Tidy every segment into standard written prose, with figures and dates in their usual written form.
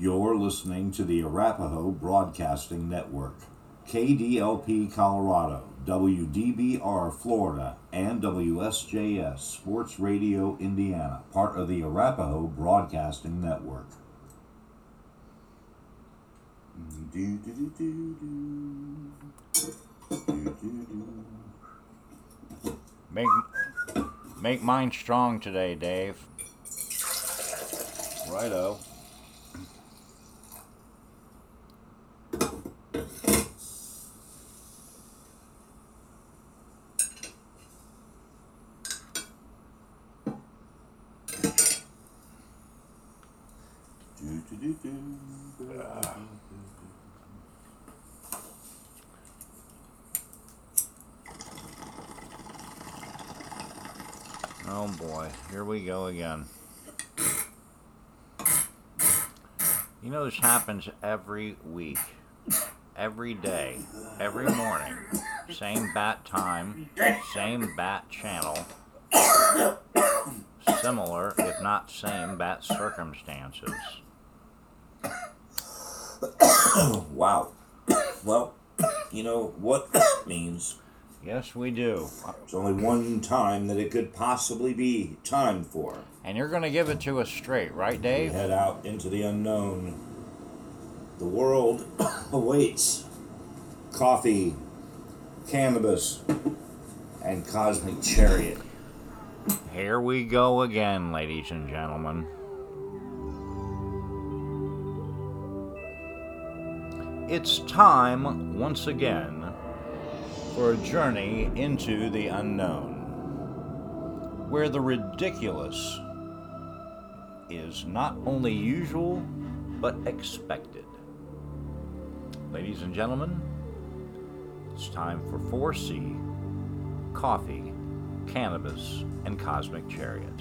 You're listening to the Arapahoe Broadcasting Network, KDLP Colorado, WDBR Florida, and WSJS Sports Radio Indiana, part of the Arapahoe Broadcasting Network. Make mine strong today, Dave. Righto. Oh boy, here we go again. You know, this happens every week, every day, every morning. Same bat time, same bat channel, similar, if not same, bat circumstances. Wow. Well, you know what that means. Yes, we do. There's only one time that it could possibly be timed for. And you're going to give it to us straight, right, Dave? We head out into the unknown. The world awaits coffee, cannabis, and cosmic chariot. Here we go again, ladies and gentlemen. It's time, once again, for a journey into the unknown, where the ridiculous is not only usual, but expected. Ladies and gentlemen, it's time for 4C, coffee, cannabis, and cosmic chariot.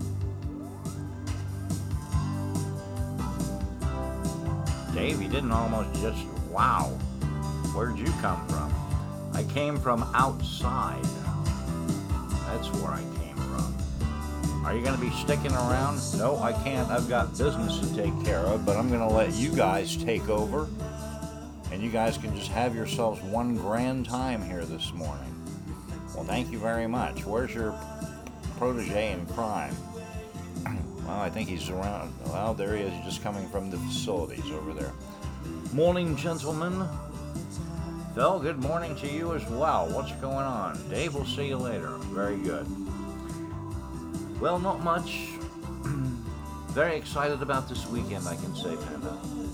Dave, you didn't almost just, wow, where'd you come from? I came from outside. That's where I came from. Are you going to be sticking around? No, I can't. I've got business to take care of, but I'm going to let you guys take over. And you guys can just have yourselves one grand time here this morning. Well, thank you very much. Where's your protege in crime? Well, I think he's around. Well, there he is. He's just coming from the facilities over there. Morning, gentlemen. Phil, good morning to you as well. What's going on? Dave, we'll see you later. Very good. Well, not much. Very excited about this weekend, I can say, Panda.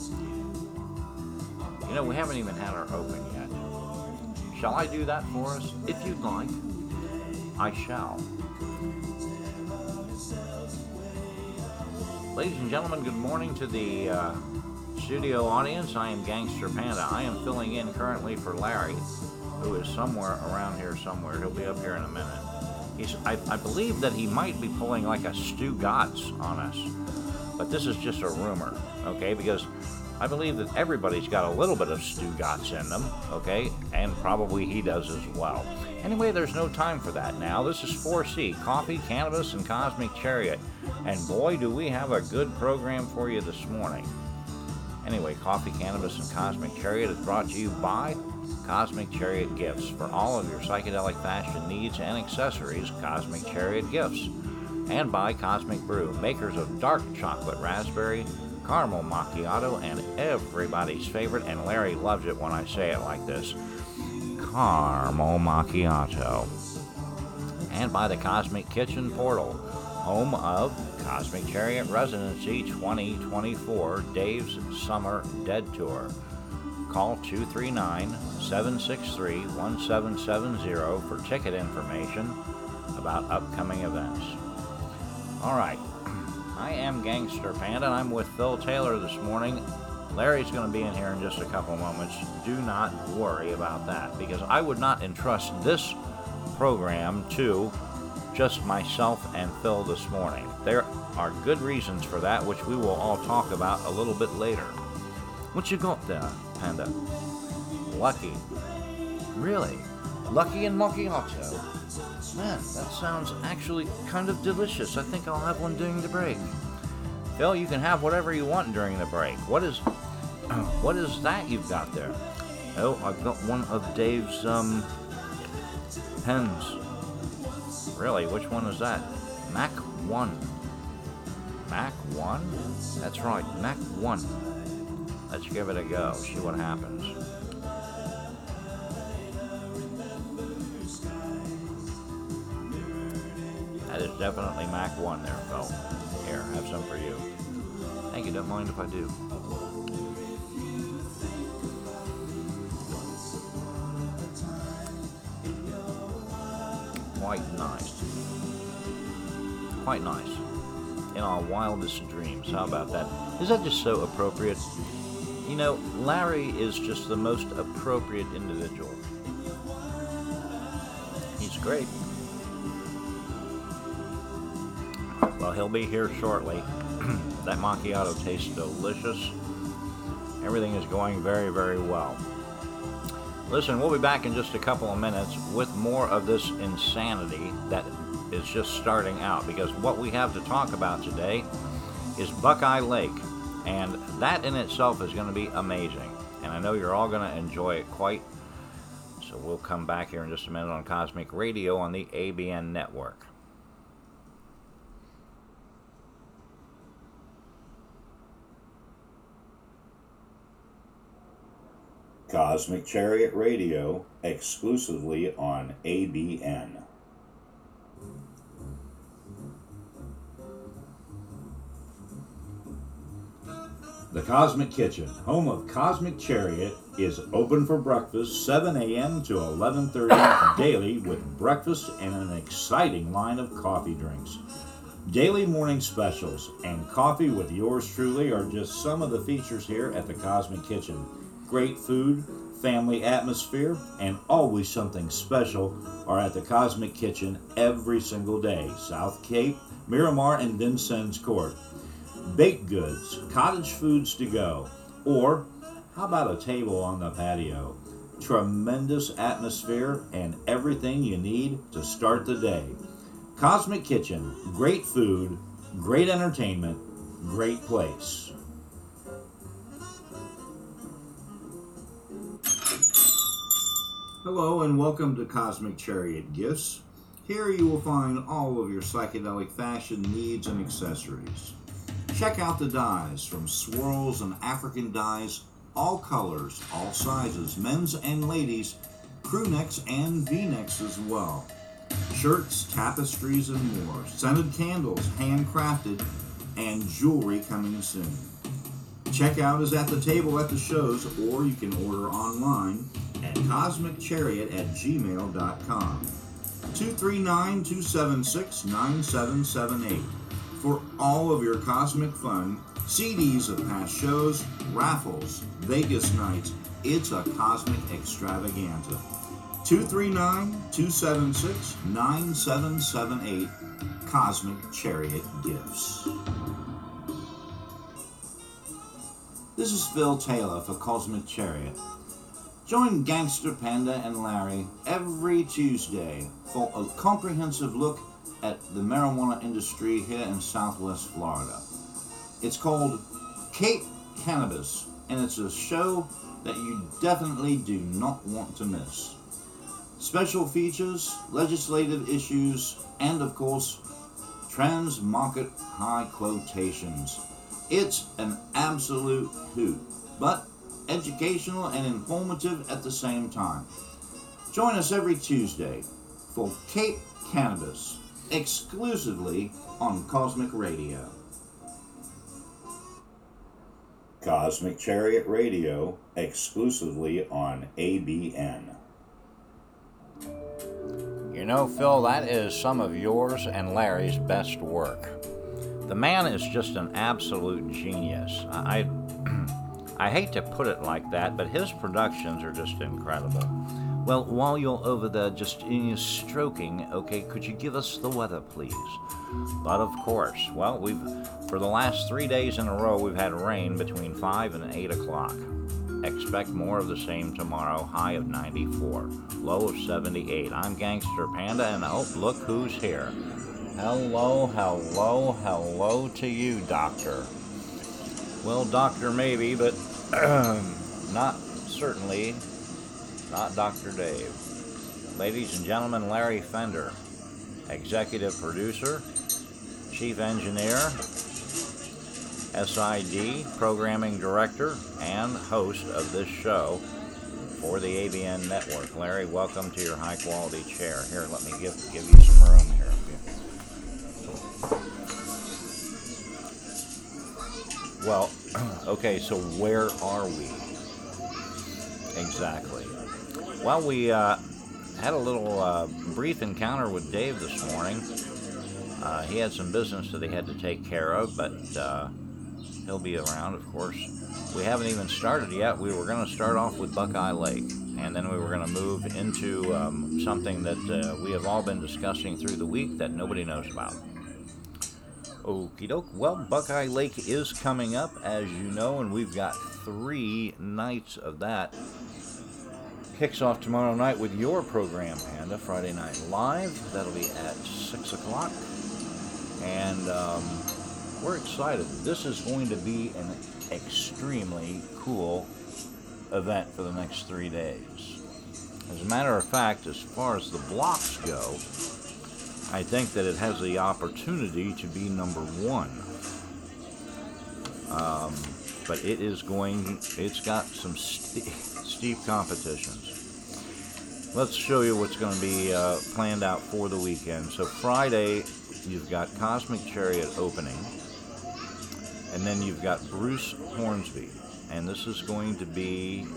You know, we haven't even had our open yet. Shall I do that for us? If you'd like, I shall. Ladies and gentlemen, good morning to the studio audience. I am Gangster Panda. I am filling in currently for Larry, who is somewhere around here somewhere. He'll be up here in a minute. I believe that he might be pulling like a Stu Gotts on us, but this is just a rumor, okay? Because I believe that everybody's got a little bit of Stu Gotts in them, okay? And probably he does as well. Anyway, there's no time for that now. This is 4C, coffee, cannabis, and cosmic chariot. And boy, do we have a good program for you this morning. Anyway, Coffee, Cannabis, and Cosmic Chariot is brought to you by Cosmic Chariot Gifts. For all of your psychedelic fashion needs and accessories, Cosmic Chariot Gifts. And by Cosmic Brew, makers of dark chocolate raspberry, caramel macchiato, and everybody's favorite, and Larry loves it when I say it like this, caramel macchiato. And by the Cosmic Kitchen Portal, home of Cosmic Chariot Residency 2024, Dave's Summer Dead Tour. Call 239-763-1770 for ticket information about upcoming events. All right, I am Gangster Panda, and I'm with Phil Taylor this morning. Larry's going to be in here in just a couple moments. Do not worry about that, because I would not entrust this program to just myself and Phil this morning. There are good reasons for that, which we will all talk about a little bit later. What you got there, Panda? Lucky. Really? Lucky and macchiato? Man, that sounds actually kind of delicious. I think I'll have one during the break. Phil, you can have whatever you want during the break. What is that you've got there? Oh, I've got one of Dave's pens. Really, which one is that? Mac 1. Mac 1? That's right, Mac 1. Let's give it a go, see what happens. That is definitely Mac 1 there, Phil. Here, have some for you. Thank you, don't mind if I do. Quite nice. Quite nice. In our wildest dreams. How about that? Is that just so appropriate? You know, Larry is just the most appropriate individual. He's great. Well, he'll be here shortly. That macchiato tastes delicious. Everything is going very, very well. Listen, we'll be back in just a couple of minutes with more of this insanity that is just starting out, because what we have to talk about today is Buckeye Lake, and that in itself is going to be amazing, and I know you're all going to enjoy it quite. So we'll come back here in just a minute on Cosmic Radio on the ABN network. Cosmic Chariot Radio, exclusively on ABN. The Cosmic Kitchen, home of Cosmic Chariot, is open for breakfast 7 a.m. to 11:30 daily, with breakfast and an exciting line of coffee drinks. Daily morning specials and coffee with yours truly are just some of the features here at the Cosmic Kitchen. Great food, family atmosphere, and always something special are at the Cosmic Kitchen every single day. South Cape, Miramar, and Vincennes Court. Baked goods, cottage foods to go, or how about a table on the patio? Tremendous atmosphere and everything you need to start the day. Cosmic Kitchen, great food, great entertainment, great place. Hello and welcome to Cosmic Chariot Gifts. Here you will find all of your psychedelic fashion needs and accessories. Check out the dyes, from swirls and African dyes, all colors, all sizes, men's and ladies, crew necks and V-necks as well. Shirts, tapestries, and more. Scented candles, handcrafted, and jewelry coming soon. Checkout is at the table at the shows, or you can order online at cosmicchariot@gmail.com. 239-276-9778 for all of your cosmic fun, CDs of past shows, raffles, Vegas nights. It's a cosmic extravaganza. 239-276-9778, Cosmic Chariot Gifts. This is Phil Taylor for Cosmic Chariot. Join Gangster Panda and Larry every Tuesday for a comprehensive look at the marijuana industry here in Southwest Florida. It's called Cape Cannabis, and it's a show that you definitely do not want to miss. Special features, legislative issues, and of course, trans-market high quotations. It's an absolute hoot, but educational and informative at the same time. Join us every Tuesday for Cape Cannabis, exclusively on Cosmic Radio. Cosmic Chariot Radio, exclusively on ABN. You know, Phil, that is some of yours and Larry's best work. The man is just an absolute genius. I hate to put it like that, but his productions are just incredible. Well, while you're over there just stroking, okay, could you give us the weather, please? But of course, well, for the last 3 days in a row, we've had rain between 5 and 8 o'clock. Expect more of the same tomorrow, high of 94, low of 78. I'm Gangster Panda, and oh, look who's here. Hello, hello, hello to you, Doctor. Well, Doctor maybe, but not certainly not Dr. Dave. Ladies and gentlemen, Larry Fender, executive producer, chief engineer, SID, programming director, and host of this show for the ABN network. Larry, welcome to your high quality chair. Here, let me give you some room here. Well, okay, so where are we exactly? Well, we had a little brief encounter with Dave this morning. He had some business that he had to take care of, but he'll be around, of course. We haven't even started yet. We were going to start off with Buckeye Lake, and then we were going to move into something that we have all been discussing through the week that nobody knows about. Okie doke. Well, Buckeye Lake is coming up, as you know, and we've got 3 nights of that. Kicks off tomorrow night with your program, Panda, Friday Night Live. That'll be at 6 o'clock. And we're excited. This is going to be an extremely cool event for the next 3 days. As a matter of fact, as far as the blocks go, I think that it has the opportunity to be number 1. But it's got some steep competitions. Let's show you what's going to be planned out for the weekend. So Friday, you've got Cosmic Chariot opening, and then you've got Bruce Hornsby, and this is going to be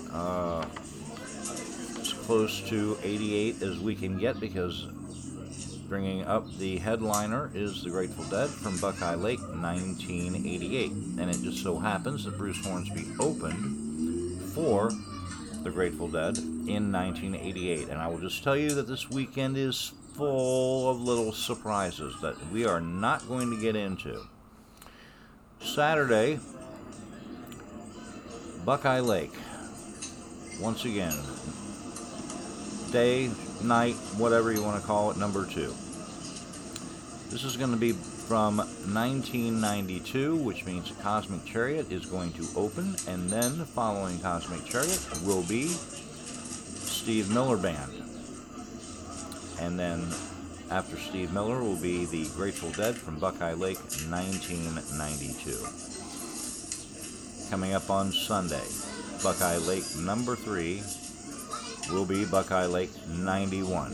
as close to 88 as we can get, because bringing up the headliner is the Grateful Dead from Buckeye Lake, 1988. And it just so happens that Bruce Hornsby opened for the Grateful Dead in 1988. And I will just tell you that this weekend is full of little surprises that we are not going to get into. Saturday, Buckeye Lake. Once again, day, night, whatever you want to call it, number 2. This is going to be from 1992, which means Cosmic Chariot is going to open, and then following Cosmic Chariot will be Steve Miller Band. And then after Steve Miller will be the Grateful Dead from Buckeye Lake, 1992. Coming up on Sunday, Buckeye Lake number 3 will be Buckeye Lake 91.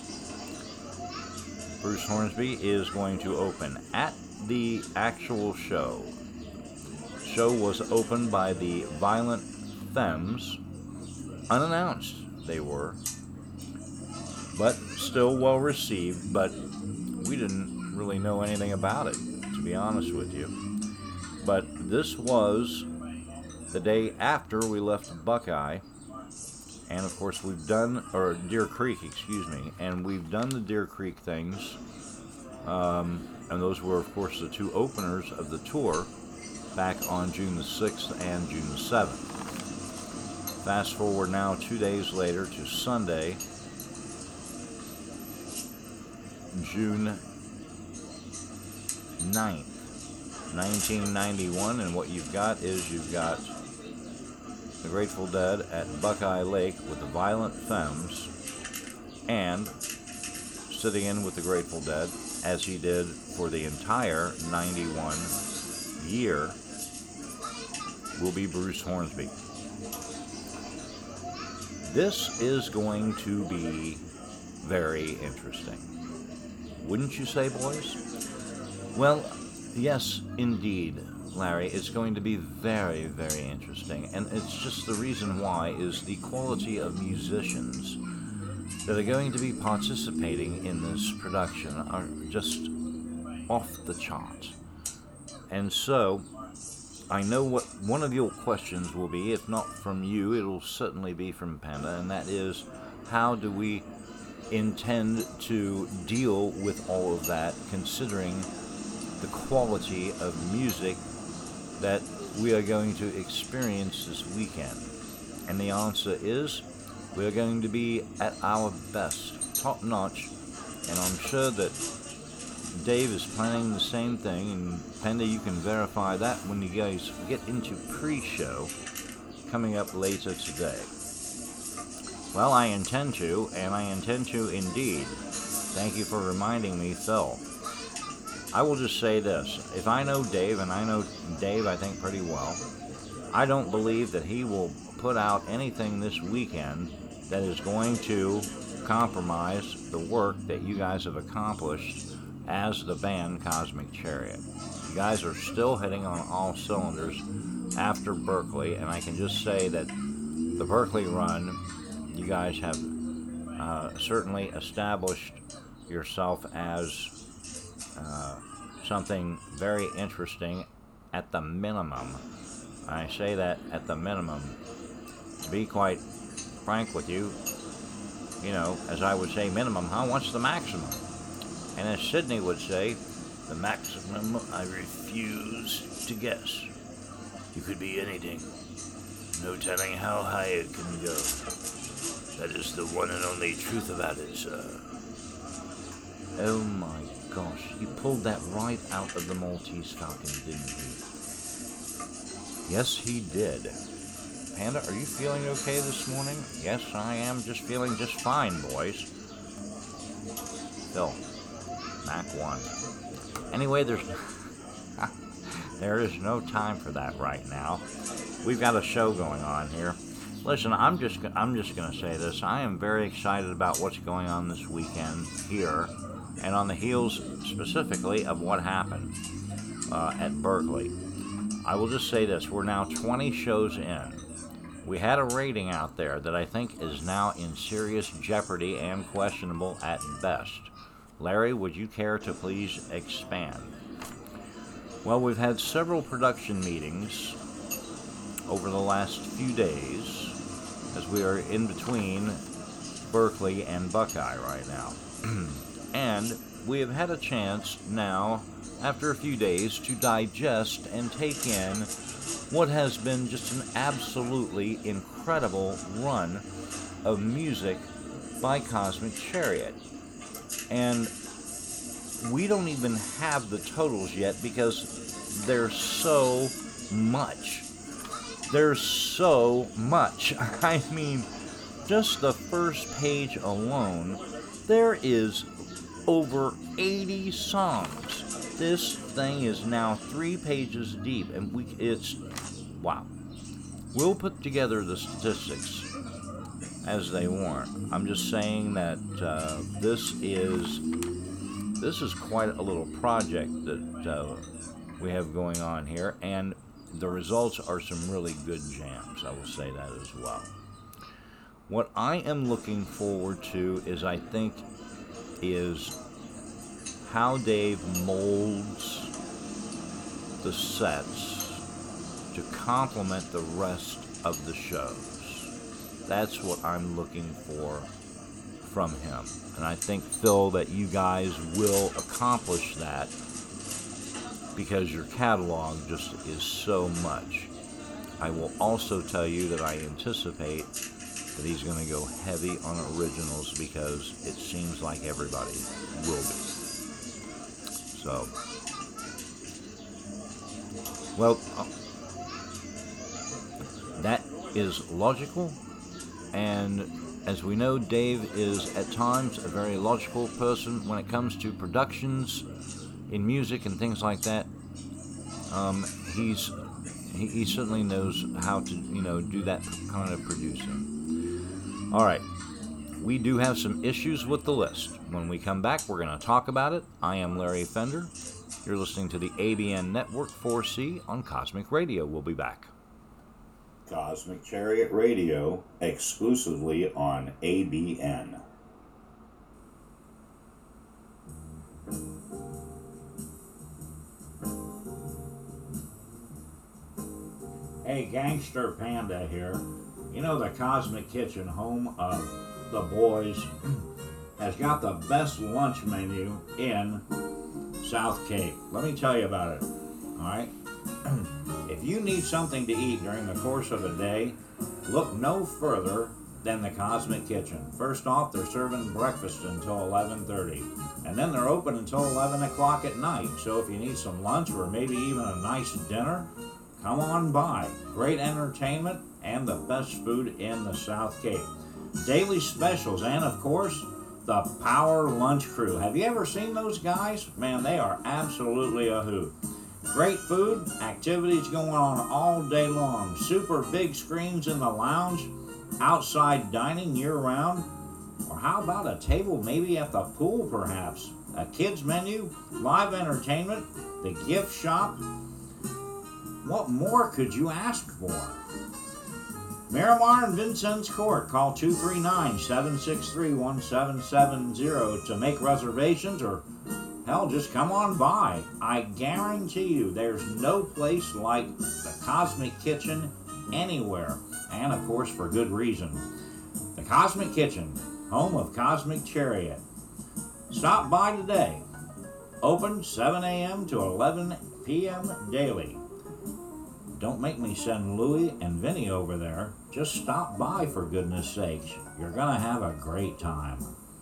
Bruce Hornsby is going to open at the actual show. The show was opened by the Violent Femmes, unannounced they were, but still well received, but we didn't really know anything about it, to be honest with you. But this was the day after we left Buckeye. And of course we've done, or Deer Creek, excuse me, and we've done the Deer Creek things, and those were of course the 2 openers of the tour back on June the 6th and June the 7th. Fast forward now 2 days later to Sunday, June 9th, 1991, and what you've got the Grateful Dead at Buckeye Lake with the Violent Femmes, and sitting in with the Grateful Dead, as he did for the entire 91 year, will be Bruce Hornsby. This is going to be very interesting. Wouldn't you say, boys? Well, yes, indeed, Larry. It's going to be very, very interesting. And it's just the reason why is the quality of musicians that are going to be participating in this production are just off the chart. And so, I know what one of your questions will be. If not from you, it'll certainly be from Panda, and that is, how do we intend to deal with all of that, considering the quality of music that we are going to experience this weekend? And the answer is, we are going to be at our best, top notch, and I'm sure that Dave is planning the same thing, and Penda, you can verify that when you guys get into pre-show coming up later today. Well, I intend to, and I intend to indeed. Thank you for reminding me, Phil. I will just say this. If I know Dave, and I know Dave I think pretty well, I don't believe that he will put out anything this weekend that is going to compromise the work that you guys have accomplished as the band Cosmic Chariot. You guys are still hitting on all cylinders after Berkeley, and I can just say that the Berkeley run, you guys have certainly established yourself as something very interesting at the minimum. I say that at the minimum. To be quite frank with you, as I would say, minimum, huh? What's the maximum? And as Sydney would say, the maximum I refuse to guess. You could be anything. No telling how high it can go. That is the one and only truth about it, sir. Oh my gosh, he pulled that right out of the Maltese Falcon, didn't he? Yes, he did. Panda, are you feeling okay this morning? Yes, I am just feeling just fine, boys. Phil, Mac 1. Anyway, there is no time for that right now. We've got a show going on here. Listen, I'm just going to say this. I am very excited about what's going on this weekend here, and on the heels specifically of what happened at Berkeley. I will just say this. We're now 20 shows in. We had a rating out there that I think is now in serious jeopardy and questionable at best. Larry, would you care to please expand? Well, we've had several production meetings over the last few days as we are in between Berkeley and Buckeye right now. And we have had a chance now, after a few days, to digest and take in what has been just an absolutely incredible run of music by Cosmic Chariot. And we don't even have the totals yet because there's so much. There's so much. I mean, just the first page alone, there is over 80 songs. This thing is now 3 pages deep, and it's wow. We'll put together the statistics as they warrant. I'm just saying that this is quite a little project that we have going on here, and the results are some really good jams. I will say that as well. What I am looking forward to is how Dave molds the sets to complement the rest of the shows. That's what I'm looking for from him. And I think, Phil, that you guys will accomplish that because your catalog just is so much. I will also tell you that I anticipate that he's going to go heavy on originals because it seems like everybody will be. So, well, that is logical, and as we know, Dave is at times a very logical person when it comes to productions in music and things like that. He certainly knows how to, do that kind of producing. All right. We do have some issues with the list. When we come back, we're going to talk about it. I am Larry Fender. You're listening to the ABN Network 4C on Cosmic Radio. We'll be back. Cosmic Chariot Radio, exclusively on ABN. Hey, Gangster Panda here. You know, the Cosmic Kitchen, home of the boys, has got the best lunch menu in South Cape. Let me tell you about it, all right? If you need something to eat during the course of a day, look no further than the Cosmic Kitchen. First off, they're serving breakfast until 11:30, and then they're open until 11 o'clock at night. So if you need some lunch or maybe even a nice dinner, come on by. Great entertainment and the best food in the South Cape. Daily specials, and of course, the Power Lunch Crew. Have you ever seen those guys? Man, they are absolutely a hoot. Great food, activities going on all day long. Super big screens in the lounge, outside dining year-round. Or how about a table maybe at the pool perhaps? A kids menu, live entertainment, the gift shop. What more could you ask for? Miramar and Vincennes Court. Call 239-763-1770 to make reservations, or hell, just come on by. I guarantee you there's no place like the Cosmic Kitchen anywhere. And of course for good reason. The Cosmic Kitchen, home of Cosmic Chariot. Stop by today. Open 7 a.m. to 11 p.m. daily. Don't make me send Louie and Vinny over there. Just stop by for goodness sakes. You're gonna have a great time.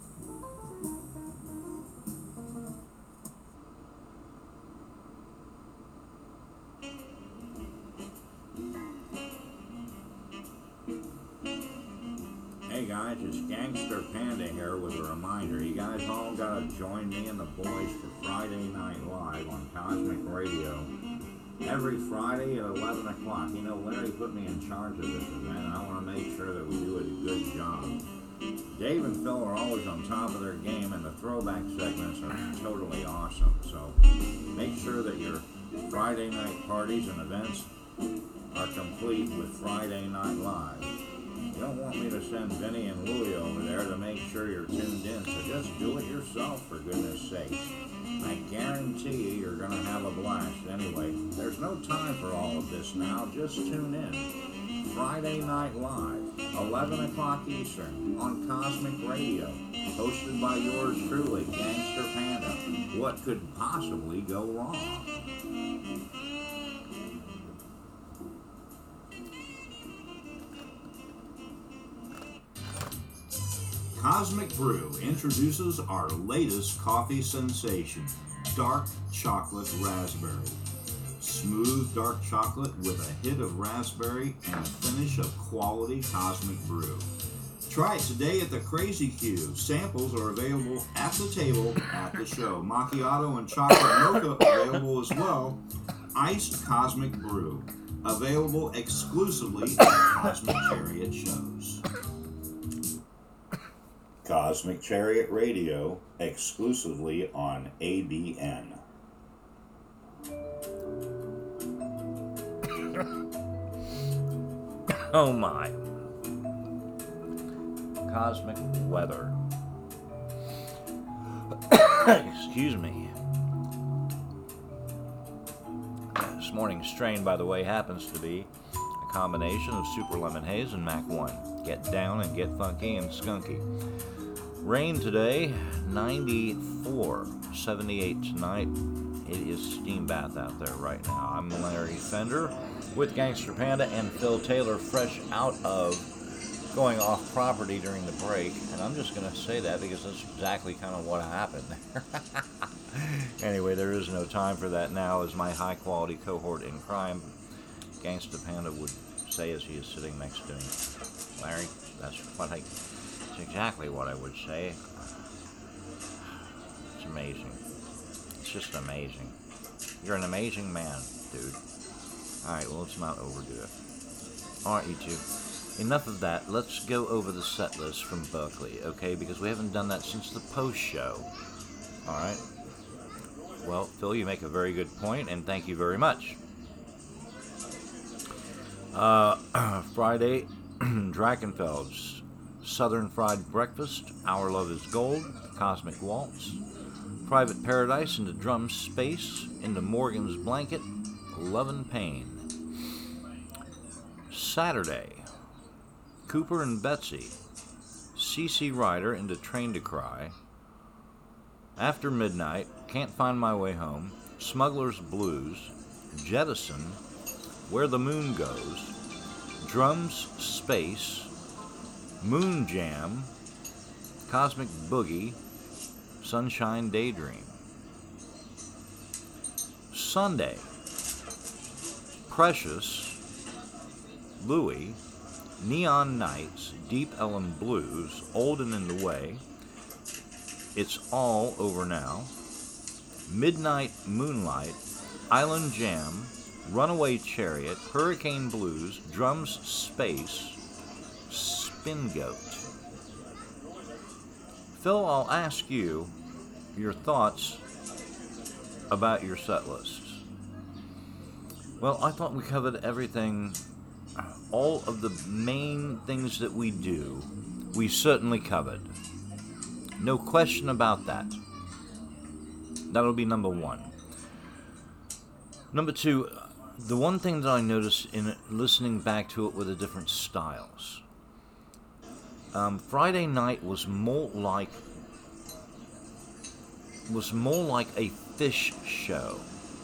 Hey guys, it's Gangster Panda here with a reminder. You guys all gotta join me and the boys for Friday Night Live on Cosmic Radio. Every Friday at 11 o'clock. You know, Larry put me in charge of this event, and I want to make sure that we do a good job. Dave and Phil are always on top of their game, and the throwback segments are totally awesome. So make sure that your Friday night parties and events are complete with Friday Night Live. You don't want me to send Vinny and Louie over there to make sure you're tuned in, so just do it yourself for goodness sakes. I guarantee you you're going to have a blast. Anyway, there's no time for all of this now. Just tune in. Friday Night Live, 11 o'clock Eastern, on Cosmic Radio. Hosted by yours truly, Gangster Panda. What could possibly go wrong? Cosmic Brew introduces our latest coffee sensation, Dark Chocolate Raspberry. Smooth dark chocolate with a hit of raspberry and a finish of quality Cosmic Brew. Try it today at the Crazy Q. Samples are available at the table at the show. Macchiato and chocolate mocha available as well. Iced Cosmic Brew. Available exclusively at Cosmic Chariot shows. Cosmic Chariot Radio, exclusively on ABN. Oh my. Cosmic weather. Excuse me. This morning's strain, by the way, happens to be a combination of Super Lemon Haze and Mac 1. Get down and get funky and skunky. Rain today, 94, 78 tonight. It is steam bath out there right now. I'm Larry Fender with Gangster Panda and Phil Taylor, fresh out of going off property during the break. And I'm just going to say that because that's exactly kind of what happened there. Anyway, there is no time for that now, as my high-quality cohort in crime, Gangster Panda, would say as he is sitting next to me. Larry, that's exactly what I would say. It's amazing. It's just amazing. You're an amazing man, dude. Alright, well, let's not overdo it. Alright, you two. Enough of that. Let's go over the set list from Berkeley, okay? Because we haven't done that since the post show. Alright? Well, Phil, you make a very good point, and thank you very much. Friday, Drachenfeld's Southern Fried Breakfast, Our Love is Gold, Cosmic Waltz, Private Paradise into Drum Space, into Morgan's Blanket, Love and Pain. Saturday, Cooper and Betsy, CC Rider into Train to Cry, After Midnight, Can't Find My Way Home, Smuggler's Blues, Jettison, Where the Moon Goes, Drums Space, Moon Jam, Cosmic Boogie, Sunshine Daydream. Sunday, Precious, Louie, Neon Nights, Deep Ellum Blues, Old and in the Way, It's All Over Now, Midnight Moonlight, Island Jam, Runaway Chariot, Hurricane Blues, Drums Space, Spin Goat. Phil, I'll ask you your thoughts about your set lists. Well, I thought we covered everything, all of the main things that we do, we certainly covered. No question about that. That'll be number one. Number two, the one thing that I noticed in listening back to it were the different styles. Friday night was more like a Fish show.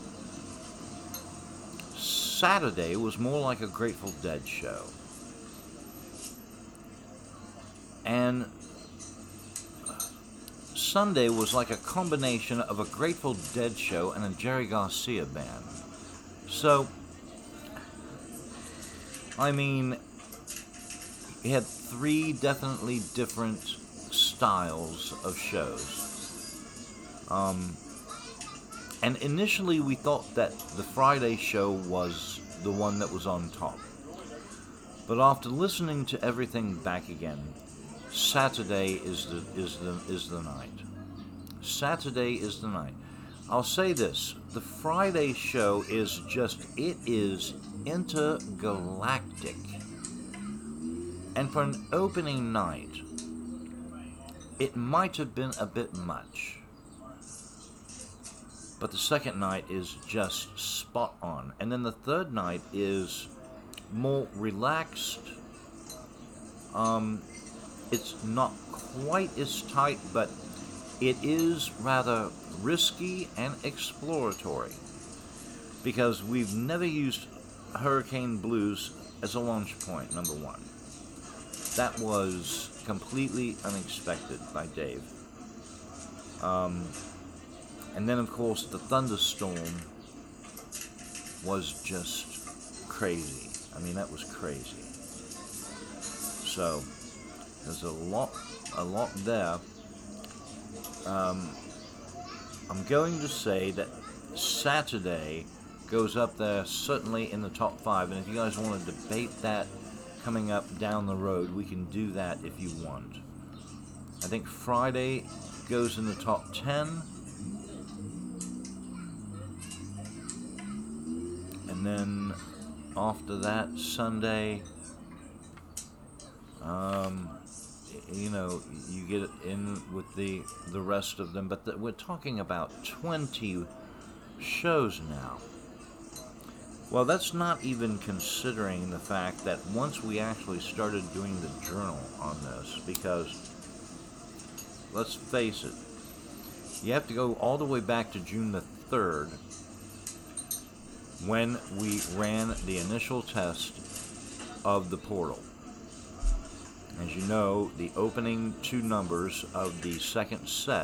Saturday was more like a Grateful Dead show. And Sunday was like a combination of a Grateful Dead show and a Jerry Garcia band. So, I mean, you had three definitely different styles of shows. And initially we thought that the Friday show was the one that was on top. But after listening to everything back again, Saturday is the night. Saturday is the night. I'll say this, the Friday show is intergalactic. And for an opening night, it might have been a bit much. But the second night is just spot on. And then the third night is more relaxed. It's not quite as tight, but it is rather risky and exploratory. Because we've never used Hurricane Blues as a launch point, number one. That was completely unexpected by Dave. And then, of course, the Thunderstorm was just crazy. I mean, that was crazy. So, there's a lot there. I'm going to say that Saturday goes up there certainly in the top 5. And if you guys want to debate that coming up down the road, we can do that if you want. I think Friday goes in the top 10. And then after that, Sunday, you get it in with the rest of them. But we're talking about 20 shows now. Well, that's not even considering the fact that once we actually started doing the journal on this, because, let's face it, you have to go all the way back to June the 3rd, when we ran the initial test of the portal. As you know, the opening 2 numbers of the second set,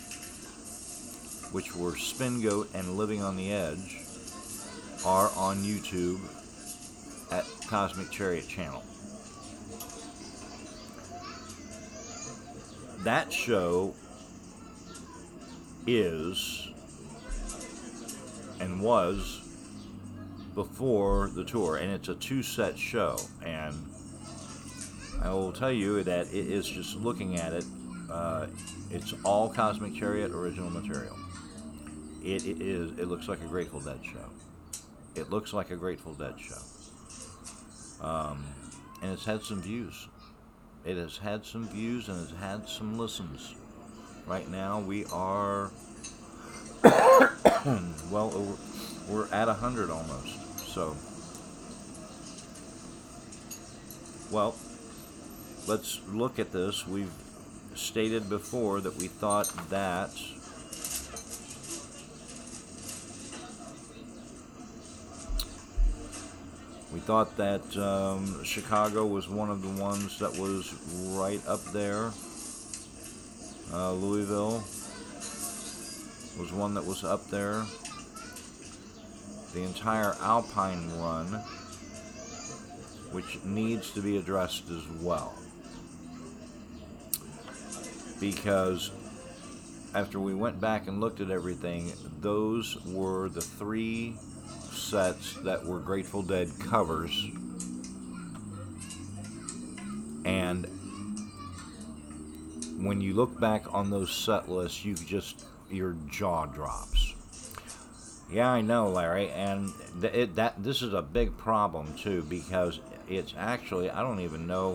which were Spin Goat and Living on the Edge, are on YouTube at Cosmic Chariot channel. That show is and was before the tour, and it's a 2-set show, and I will tell you that it is, just looking at it, it's all Cosmic Chariot original material. It looks like a Grateful Dead show. It looks like a Grateful Dead show. And it's had some views. It has had some views and it's had some listens. Right now we are well, we're at 100 almost. So, well, let's look at this. We've stated before that we thought that We thought that Chicago was one of the ones that was right up there. Louisville was one that was up there. The entire Alpine run, which needs to be addressed as well. Because after we went back and looked at everything, those were the 3 sets that were Grateful Dead covers. And when you look back on those set lists, your jaw drops. Yeah, I know, Larry, and this is a big problem too, because it's actually, I don't even know,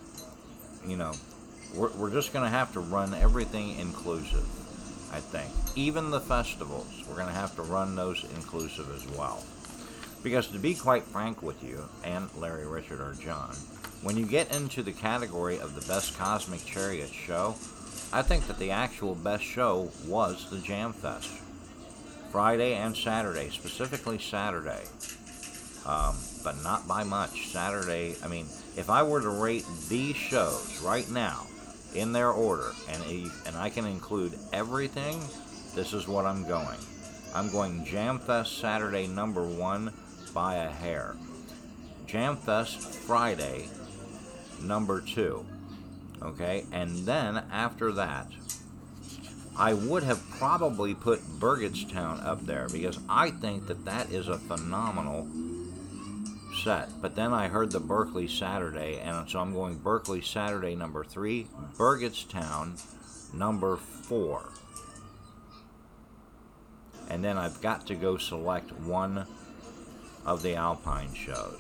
we're just going to have to run everything inclusive, I think. Even the festivals, we're going to have to run those inclusive as well. Because to be quite frank with you, and Larry, Richard, or John, when you get into the category of the best Cosmic Chariot show, I think that the actual best show was the Jam Fest. Friday and Saturday, specifically Saturday, but not by much. Saturday, I mean, if I were to rate these shows right now in their order, and I can include everything, this is what I'm going. I'm going Jam Fest Saturday number 1 by a hair. Jam Fest Friday number 2. Okay, and then after that, I would have probably put Burgettstown up there because I think that is a phenomenal set. But then I heard the Berkeley Saturday, and so I'm going Berkeley Saturday number 3, Burgettstown number 4. And then I've got to go select one of the Alpine shows.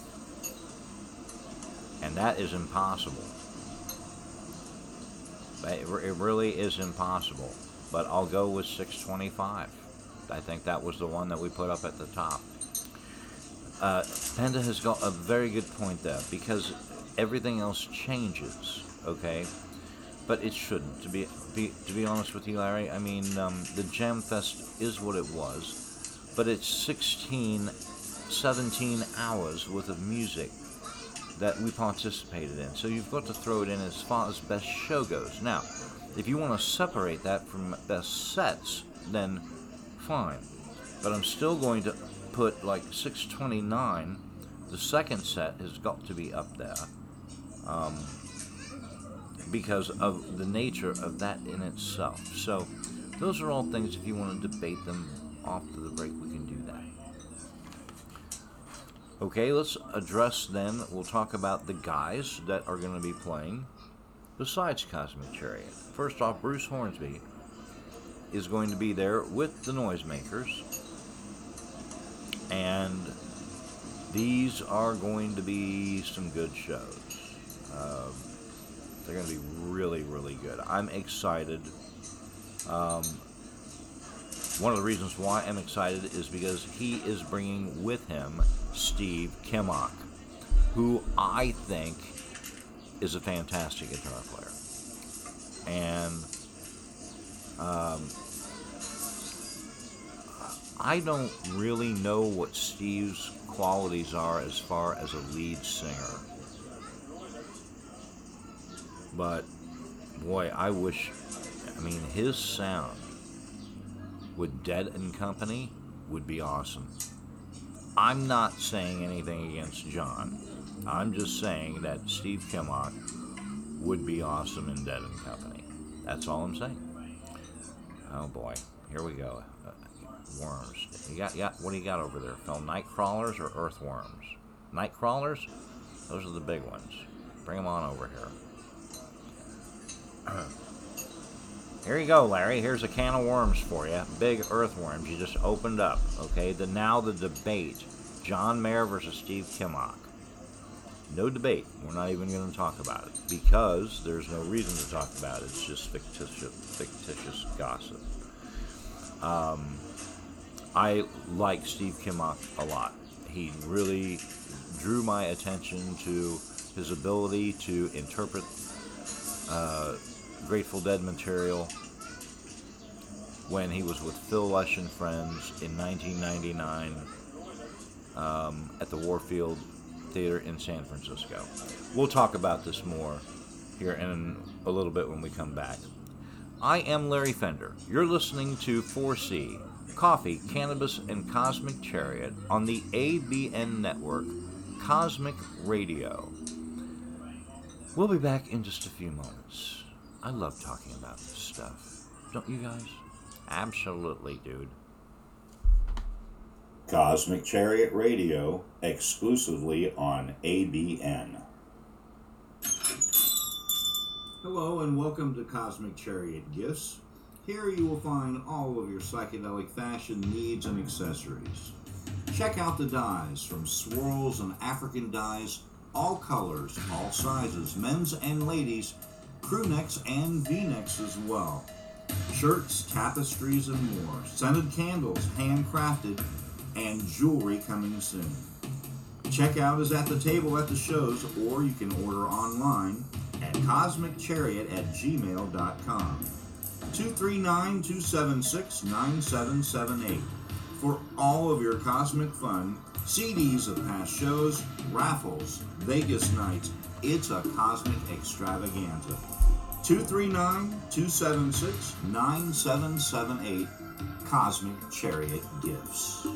And that is impossible. It really is impossible. But I'll go with 625. I think that was the one that we put up at the top. Panda has got a very good point there, because everything else changes, okay? But it shouldn't. To be honest with you, Larry, I mean, the Jam Fest is what it was, but it's 16, 17 hours worth of music that we participated in. So you've got to throw it in as far as best show goes. Now, if you want to separate that from best sets, then fine. But I'm still going to put like 629. The second set has got to be up there. Because of the nature of that in itself. So those are all things, if you want to debate them off to the break, we can do that. Okay, let's address then, we'll talk about the guys that are going to be playing besides Cosmic Chariot. First off, Bruce Hornsby is going to be there with the Noisemakers, and these are going to be some good shows. They're going to be really, really good. I'm excited. One of the reasons why I'm excited is because he is bringing with him Steve Kimock, who I think is a fantastic guitar player. And I don't really know what Steve's qualities are as far as a lead singer. But, boy, his sound with Dead and Company would be awesome. I'm not saying anything against John. I'm just saying that Steve Kimock would be awesome in Dead and Company. That's all I'm saying. Oh boy, here we go. Worms. What do you got over there, Phil? Nightcrawlers or earthworms? Nightcrawlers? Those are the big ones. Bring them on over here. Here you go, Larry. Here's a can of worms for you. Big earthworms you just opened up. Okay, now the debate. John Mayer versus Steve Kimock. No debate. We're not even going to talk about it because there's no reason to talk about it. It's just fictitious gossip. I like Steve Kimock a lot. He really drew my attention to his ability to interpret Grateful Dead material when he was with Phil Lesh and Friends in 1999 at the Warfield Theater in San Francisco. We'll talk about this more here in a little bit when we come back. I am Larry Fender. You're listening to 4C, Coffee, Cannabis, and Cosmic Chariot on the ABN Network, Cosmic Radio. We'll be back in just a few moments. I love talking about this stuff. Don't you guys? Absolutely, dude. Cosmic Chariot Radio, exclusively on ABN. Hello and welcome to Cosmic Chariot Gifts. Here you will find all of your psychedelic fashion needs and accessories. Check out the dyes, from swirls and African dyes, all colors, all sizes, men's and ladies, crew necks and V-necks as well. Shirts, tapestries, and more. Scented candles, handcrafted, and jewelry coming soon. Checkout is at the table at the shows, or you can order online at cosmicchariot@gmail.com. 239-276-9778 for all of your cosmic fun, CDs of past shows, raffles, Vegas nights. It's a cosmic extravaganza. 239-276-9778, Cosmic Chariot Gifts.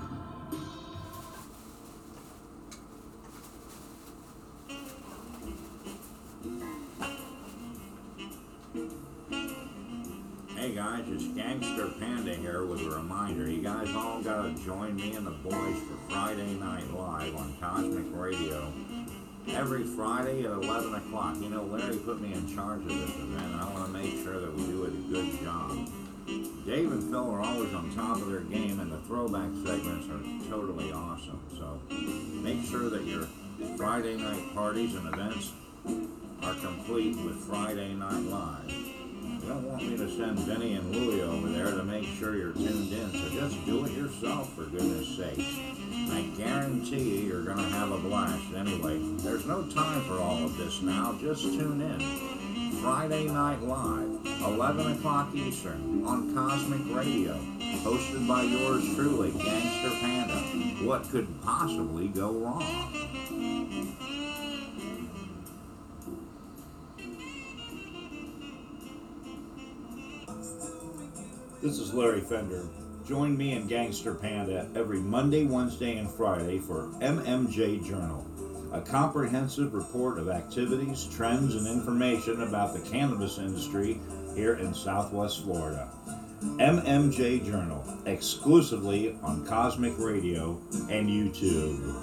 Hey guys, it's Gangster Panda here with a reminder. You guys all gotta join me and the boys for Friday Night Live on Cosmic Radio. Every Friday at 11 o'clock. You know, Larry put me in charge of this event, and I want to make sure that we do a good job. Dave and Phil are always on top of their game, and the throwback segments are totally awesome. So make sure that your Friday night parties and events are complete with Friday Night Live. You don't want me to send Vinny and Louie over there to make sure you're tuned in, so just do it yourself, for goodness sake. I guarantee you you're going to have a blast. Anyway, there's no time for all of this now. Just tune in. Friday Night Live, 11 o'clock Eastern, on Cosmic Radio, hosted by yours truly, Gangster Panda. What could possibly go wrong? This is Larry Fender. Join me and Gangster Panda every Monday, Wednesday, and Friday for MMJ Journal, a comprehensive report of activities, trends, and information about the cannabis industry here in Southwest Florida. MMJ Journal, exclusively on Cosmic Radio and YouTube.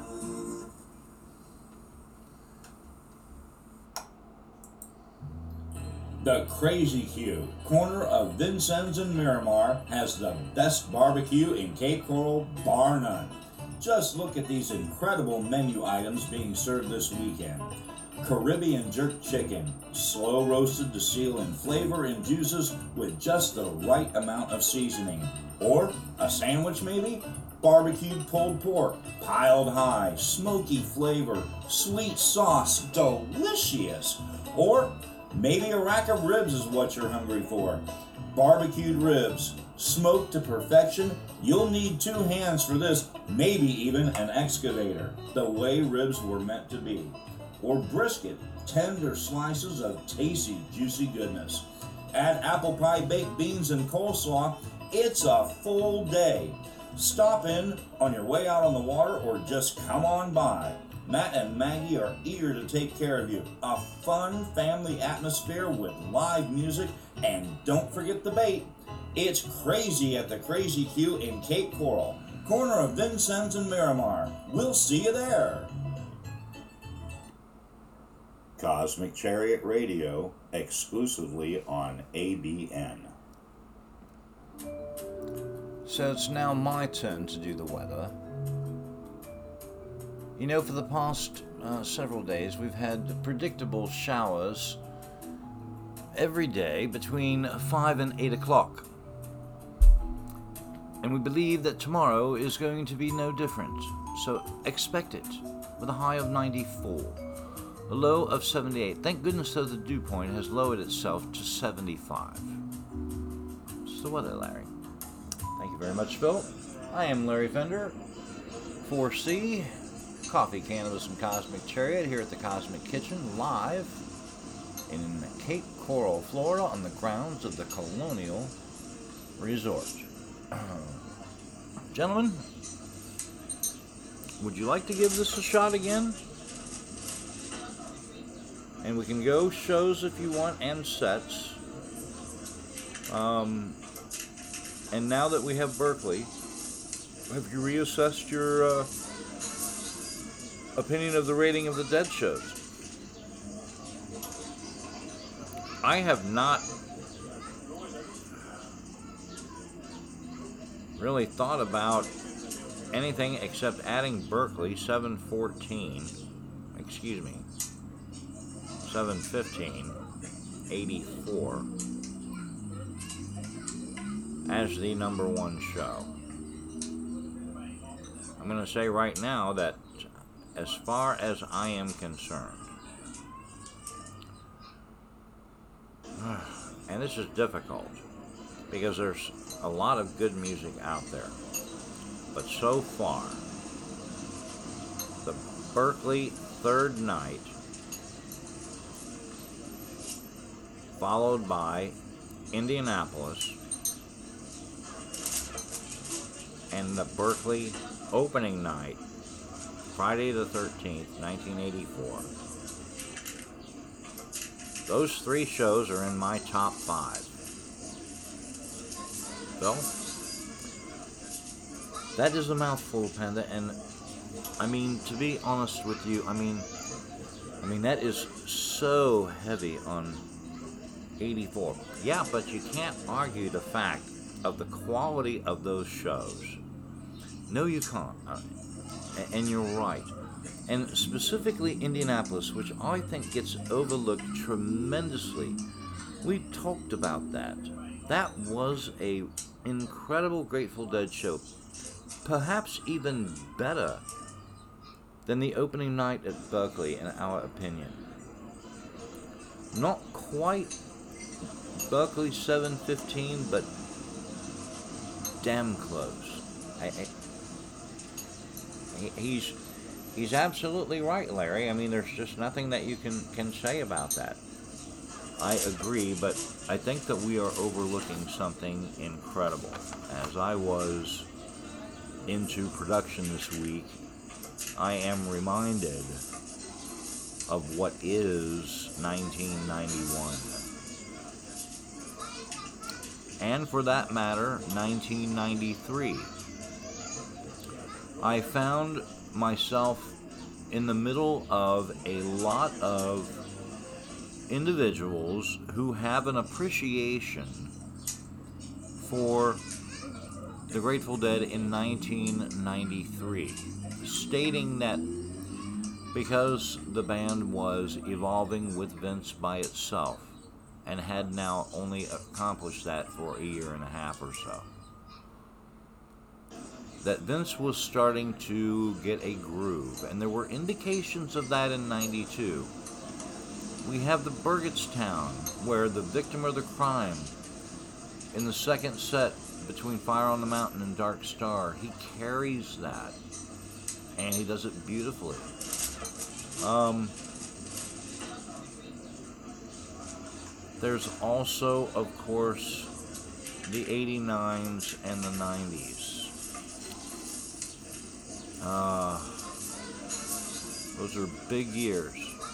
The Crazy Q, corner of Vincennes and Miramar, has the best barbecue in Cape Coral, bar none. Just look at these incredible menu items being served this weekend. Caribbean jerk chicken, slow roasted to seal in flavor and juices with just the right amount of seasoning. Or a sandwich maybe? Barbecued pulled pork, piled high, smoky flavor, sweet sauce, delicious. Or maybe a rack of ribs is what you're hungry for. Barbecued ribs, smoked to perfection. You'll need 2 hands for this, maybe even an excavator, the way ribs were meant to be. Or brisket, tender slices of tasty, juicy goodness. Add apple pie, baked beans, and coleslaw. It's a full day. Stop in on your way out on the water or just come on by. Matt and Maggie are eager to take care of you. A fun family atmosphere with live music, and don't forget the bait. It's crazy at the Crazy Q in Cape Coral, corner of Vincennes and Miramar. We'll see you there. Cosmic Chariot Radio, exclusively on ABN. So it's now my turn to do the weather. You know, for the past several days, we've had predictable showers every day between 5 and 8 o'clock. And we believe that tomorrow is going to be no different. So expect it, with a high of 94, a low of 78. Thank goodness, though, the dew point has lowered itself to 75. It's the weather, Larry. Thank you very much, Phil. I am Larry Fender. 4C, Coffee, Cannabis, and Cosmic Chariot here at the Cosmic Kitchen, live in Cape Coral, Florida, on the grounds of the Colonial Resort. Gentlemen, would you like to give this a shot again? And we can go shows if you want and sets. And now that we have Berkeley, have you reassessed your opinion of the rating of the Dead shows? I have not really thought about anything except adding Berkeley 715/84 as the number one show. I'm going to say right now that as far as I am concerned, and this is difficult because there's a lot of good music out there, but so far, the Berkeley third night, followed by Indianapolis, and the Berkeley opening night, Friday the 13th, 1984. Those three shows are in my top 5. So, that is a mouthful, Panda, and I mean, to be honest with you, I mean that is so heavy on 84. Yeah, but you can't argue the fact of the quality of those shows. No, you can't. And you're right. And specifically Indianapolis, which I think gets overlooked tremendously. We talked about that. That was a incredible Grateful Dead show. Perhaps even better than the opening night at Berkeley, in our opinion. Not quite Berkeley 715, but damn close. He's absolutely right, Larry. I mean, there's just nothing that you can say about that. I agree, but I think that we are overlooking something incredible. As I was into production this week, I am reminded of what is 1991. And for that matter, 1993. I found myself in the middle of a lot of individuals who have an appreciation for the Grateful Dead in 1993, stating that because the band was evolving with Vince by itself and had now only accomplished that for a year and a half or so, that Vince was starting to get a groove, and there were indications of that in 92. We have the Burgettstown, where the victim of the crime, in the second set between Fire on the Mountain and Dark Star, he carries that, and he does it beautifully. There's also, of course, the 89s and the 90s. Those are big years.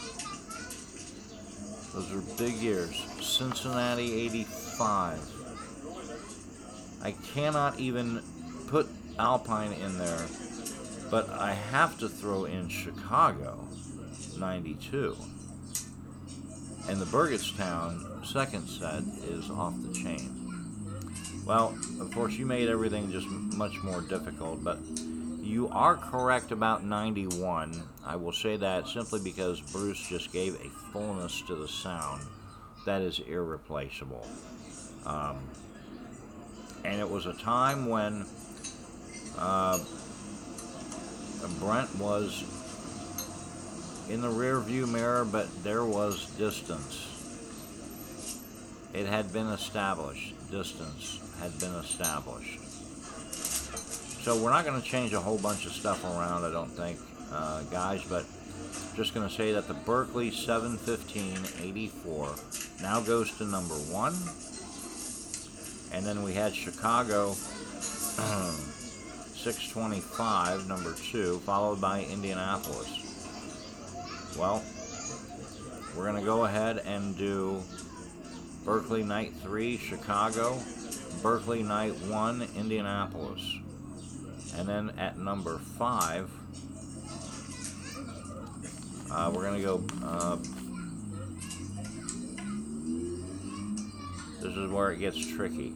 Cincinnati 85. I cannot even put Alpine in there, but I have to throw in Chicago 92. And the Burgettstown second set is off the chain. Well, of course, you made everything just much more difficult, but you are correct about 91. I will say that simply because Bruce just gave a fullness to the sound that is irreplaceable. And it was a time when Brent was in the rear view mirror, but there was distance. It had been established. Distance had been established. So we're not going to change a whole bunch of stuff around, I don't think, guys, but just going to say that the Berkeley 715-84 now goes to number 1. And then we had Chicago 625, number 2, followed by Indianapolis. Well, we're going to go ahead and do Berkeley night 3, Chicago, Berkeley night 1, Indianapolis. And then at number 5, we're going to go, this is where it gets tricky.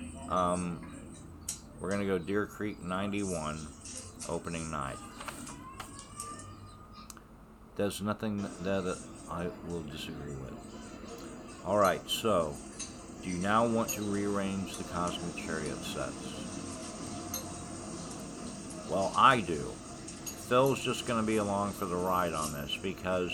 We're going to go Deer Creek 91, opening night. There's nothing there that I will disagree with. Alright, so, do you now want to rearrange the Cosmic Chariot sets? Well, I do. Phil's just going to be along for the ride on this because,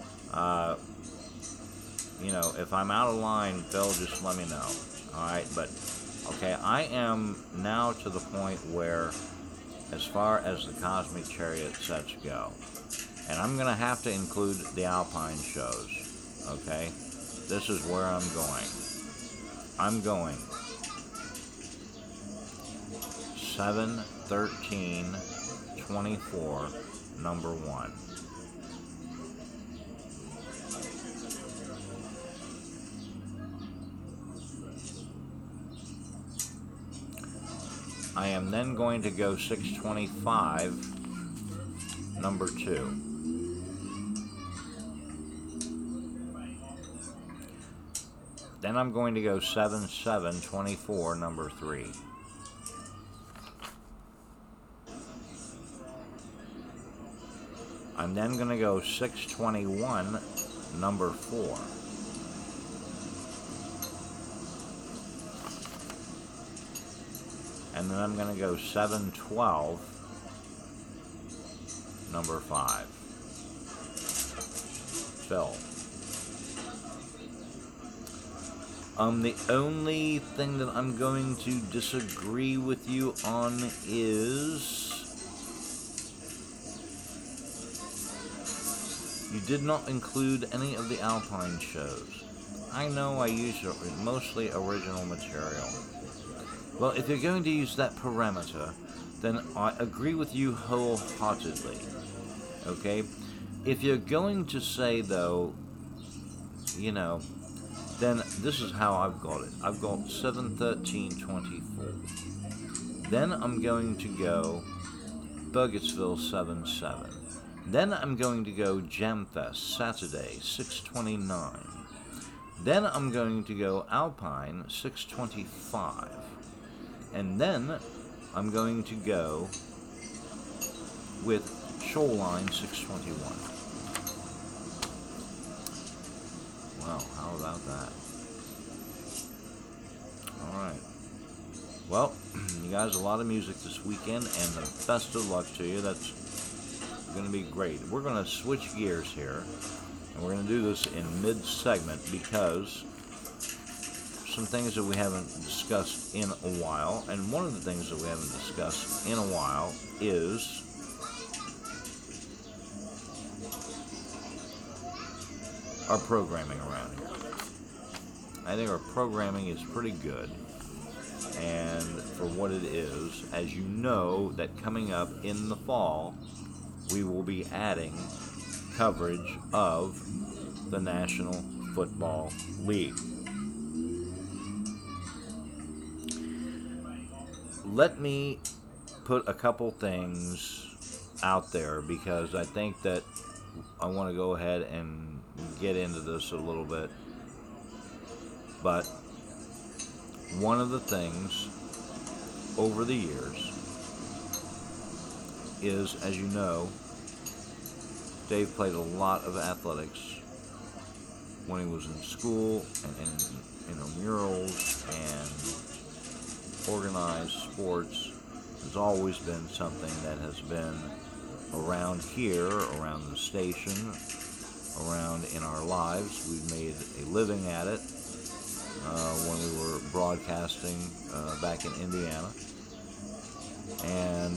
you know, if I'm out of line, Phil, just let me know. Alright, but, okay, I am now to the point where, as far as the Cosmic Chariot sets go, and I'm going to have to include the Alpine shows, okay? This is where I'm going. I'm going 7, 13, 24, number 1. I am then going to go 625, number 2. Then I'm going to go 7, 7, 24, number 3. I'm then going to go 621, number 4. And then I'm going to go 712, number 5. Phil. The only thing that I'm going to disagree with you on is you did not include any of the Alpine shows. I know I used mostly original material. Well, if you're going to use that parameter, then I agree with you wholeheartedly. Okay? If you're going to say, though, you know, then this is how I've got it. I've got 7, 13, 24. Then I'm going to go Burgessville 7, 7. Then I'm going to go Jamfest Saturday 629. Then I'm going to go Alpine 625. And then I'm going to go with Shoreline 621. Wow, how about that? Alright. Well, you guys, a lot of music this weekend, and the best of luck to you. That's going to be great. We're going to switch gears here, and we're going to do this in mid-segment because some things that we haven't discussed in a while, and one of the things that we haven't discussed in a while is our programming around here. I think our programming is pretty good, and for what it is, as you know, that coming up in the fall, we will be adding coverage of the National Football League. Let me put a couple things out there because I think that I want to go ahead and get into this a little bit. But one of the things over the years is, as you know, Dave played a lot of athletics when he was in school and murals and organized sports. Has always been something that has been around here, around the station, around in our lives. We've made a living at it when we were broadcasting back in Indiana. And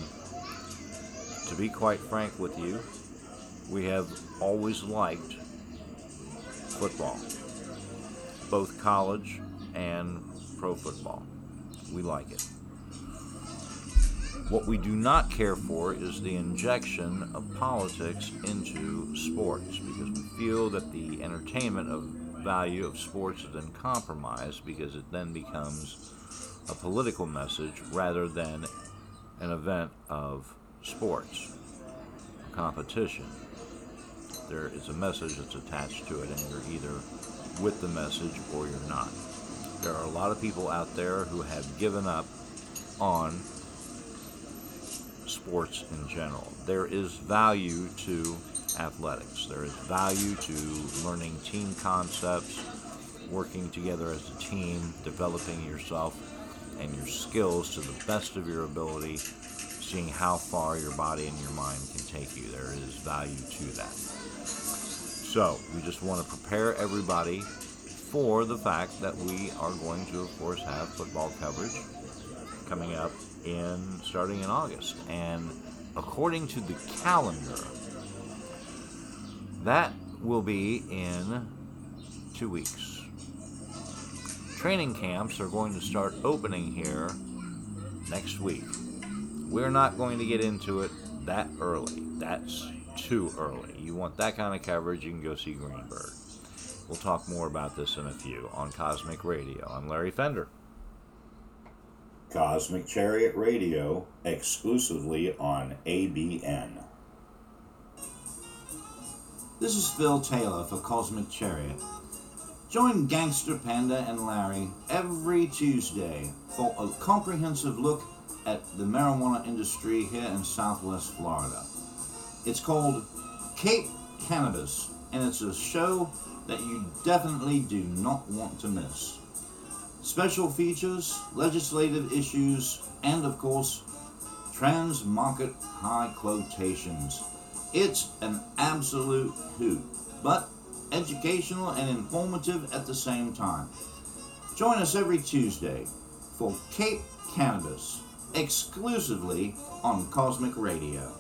to be quite frank with you, we have always liked football, both college and pro football. We like it. What we do not care for is the injection of politics into sports, because we feel that the entertainment of value of sports is then compromised, because it then becomes a political message rather than an event of sports competition. There is a message that's attached to it, and you're either with the message or you're not. There are a lot of people out there who have given up on sports in general. There is value to athletics. There is value to learning team concepts, working together as a team, developing yourself and your skills to the best of your ability, seeing how far your body and your mind can take you. There is value to that. So we just want to prepare everybody for the fact that we are going to, of course, have football coverage coming up starting in August. And according to the calendar, that will be in 2 weeks. Training camps are going to start opening here next week. We're not going to get into it that early. That's too early. You want that kind of coverage, you can go see Greenberg. We'll talk more about this in a few on Cosmic Radio. I'm Larry Fender. Cosmic Chariot Radio, exclusively on ABN. This is Phil Taylor for Cosmic Chariot. Join Gangster Panda and Larry every Tuesday for a comprehensive look at the marijuana industry here in Southwest Florida. It's called Cape Cannabis, and it's a show that you definitely do not want to miss. Special features, legislative issues, and of course, trans-market high quotations. It's an absolute hoot, but educational and informative at the same time. Join us every Tuesday for Cape Cannabis, exclusively on Cosmic Radio.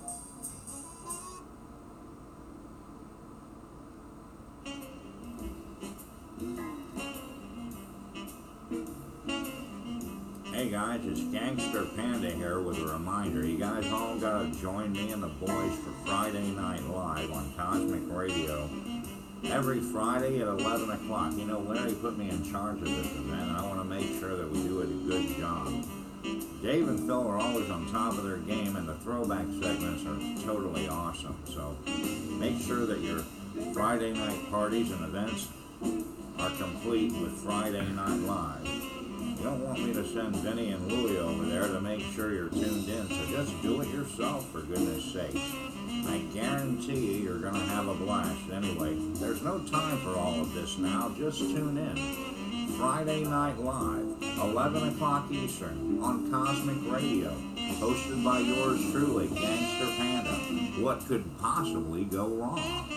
Hey guys, it's Gangster Panda here with a reminder. You guys all gotta join me and the boys for Friday Night Live on Cosmic Radio every Friday at 11 o'clock. You know, Larry put me in charge of this event, and I want to make sure that we do it a good job. Dave and Phil are always on top of their game, and the throwback segments are totally awesome. So make sure that your Friday night parties and events are complete with Friday Night Live. You don't want me to send Vinny and Louie over there to make sure you're tuned in, so just do it yourself, for goodness sake. I guarantee you you're going to have a blast. Anyway, there's no time for all of this now. Just tune in. Friday Night Live, 11 o'clock Eastern, on Cosmic Radio, hosted by yours truly, Gangster Panda. What could possibly go wrong?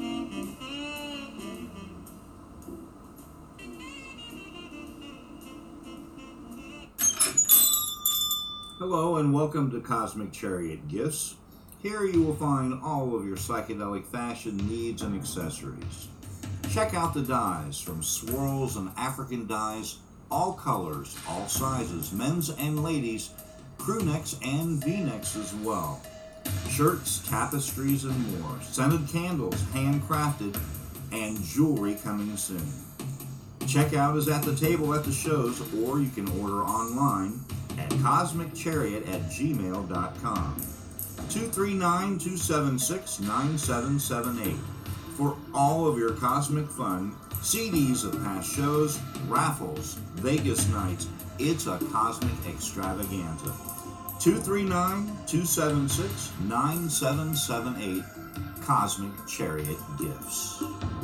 Hello and welcome to Cosmic Chariot Gifts. Here you will find all of your psychedelic fashion needs and accessories. Check out the dyes, from swirls and African dyes, all colors, all sizes, men's and ladies, crew necks and V-necks as well. Shirts, tapestries, and more. Scented candles, handcrafted, and jewelry coming soon. Checkout is at the table at the shows, or you can order online at cosmicchariot@gmail.com. 239-276-9778 for all of your cosmic fun, CDs of past shows, raffles, Vegas nights. It's a cosmic extravaganza. 239-276-9778, Cosmic Chariot Gifts.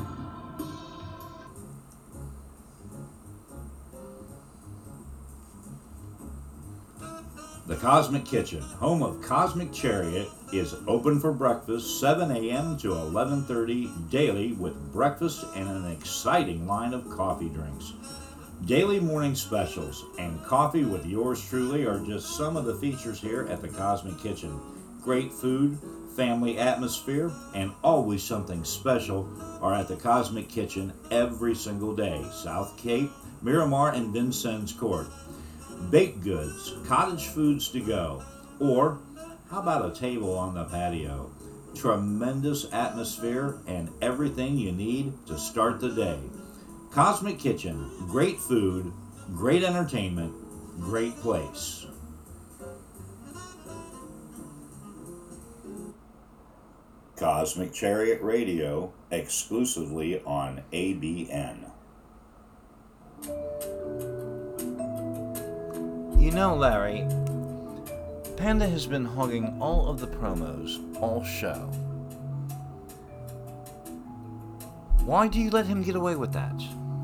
The Cosmic Kitchen, home of Cosmic Chariot, is open for breakfast 7 a.m. to 11:30 daily, with breakfast and an exciting line of coffee drinks. Daily morning specials and coffee with yours truly are just some of the features here at the Cosmic Kitchen. Great food, family atmosphere, and always something special are at the Cosmic Kitchen every single day. South Cape, Miramar, and Vincennes Court. Baked goods, cottage foods to go, or how about a table on the patio? Tremendous atmosphere and everything you need to start the day. Cosmic Kitchen, great food, great entertainment, great place. Cosmic Chariot Radio, exclusively on ABN. You know, Larry, Panda has been hogging all of the promos all show. Why do you let him get away with that?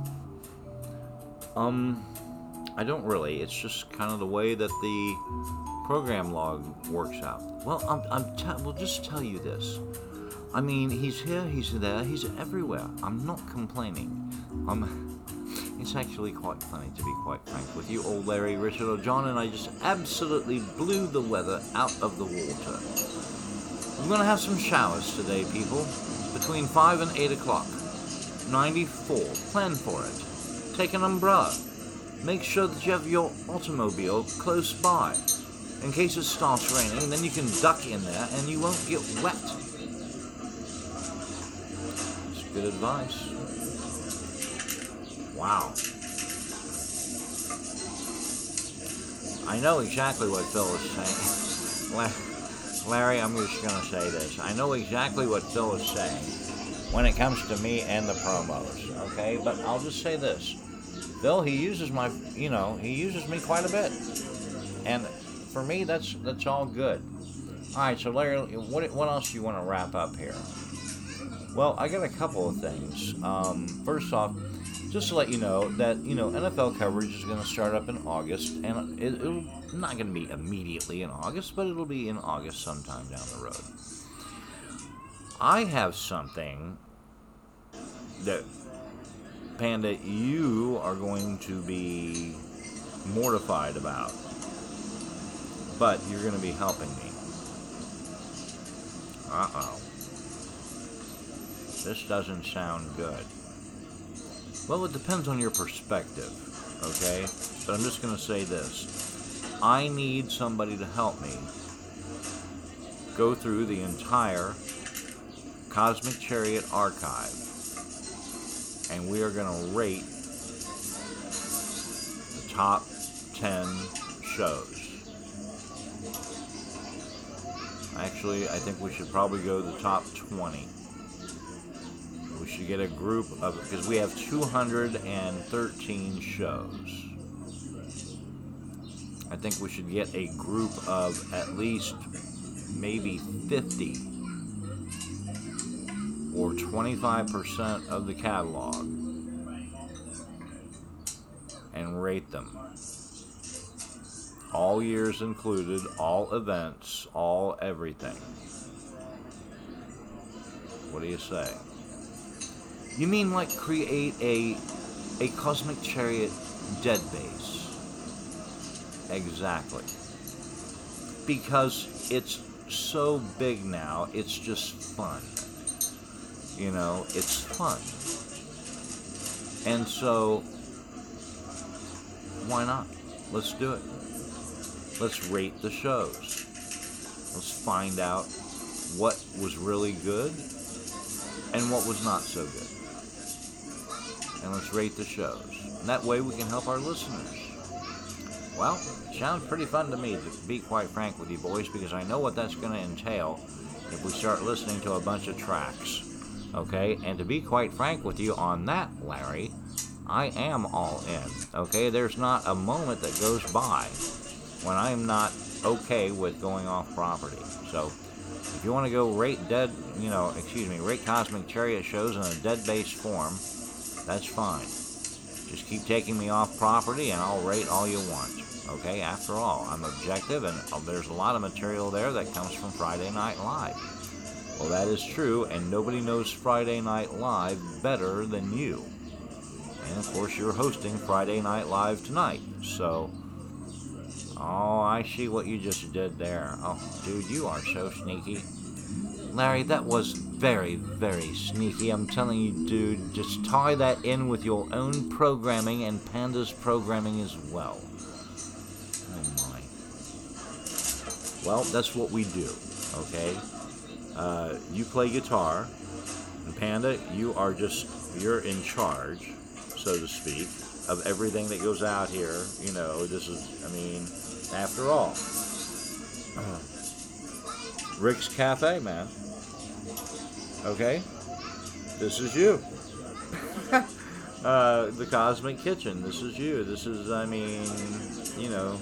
I don't really. It's just kind of the way that the program log works out. Well, we'll just tell you this. I mean, he's here, he's there, he's everywhere. I'm not complaining. It's actually quite funny, to be quite frank with you. Old Larry, Richard, or John and I just absolutely blew the weather out of the water. We're going to have some showers today, people, between 5 and 8 o'clock. 94. Plan for it. Take an umbrella. Make sure that you have your automobile close by. In case it starts raining, then you can duck in there and you won't get wet. It's good advice. Wow. I know exactly what Phil is saying. Larry, I'm just going to say this. I know exactly what Phil is saying when it comes to me and the promos, okay? But I'll just say this. Phil, he uses he uses me quite a bit. And for me, that's all good. All right, so Larry, what else do you want to wrap up here? Well, I got a couple of things. First off, just to let you know that, NFL coverage is going to start up in August, and it'll not going to be immediately in August, but it'll be in August sometime down the road. I have something that, Panda, you are going to be mortified about, but you're going to be helping me. Uh-oh. This doesn't sound good. Well, it depends on your perspective, okay? But I'm just going to say this. I need somebody to help me go through the entire Cosmic Chariot archive, and we are going to rate the top 10 shows. Actually, I think we should probably go to the top 20. We should get a group of, because we have 213 shows. I think we should get a group of at least maybe 50 or 25% of the catalog and rate them. All years included, all events, all everything. What do you say? You mean like create a Cosmic Chariot dead base? Exactly. Because it's so big now, it's just fun. It's fun. And so, why not? Let's do it. Let's rate the shows. Let's find out what was really good and what was not so good. And let's rate the shows. And that way we can help our listeners. Well, it sounds pretty fun to me, to be quite frank with you boys, because I know what that's going to entail if we start listening to a bunch of tracks. Okay? And to be quite frank with you on that, Larry, I am all in. Okay? There's not a moment that goes by when I'm not okay with going off property. So, if you want to go rate rate Cosmic Chariot shows in a dead base form, that's fine. Just keep taking me off property and I'll rate all you want. Okay, after all, I'm objective and there's a lot of material there that comes from Friday Night Live. Well, that is true, and nobody knows Friday Night Live better than you. And of course, you're hosting Friday Night Live tonight. So, oh, I see what you just did there. Oh, dude, you are so sneaky. Larry, that was very, very sneaky. I'm telling you, dude, just tie that in with your own programming and Panda's programming as well. Oh my. Well, that's what we do, okay? You play guitar, and Panda, you're in charge, so to speak, of everything that goes out here. You know, this is, I mean, after all, Rick's Cafe, man. Okay, this is you. The Cosmic Kitchen, this is you. This is, I mean, you know.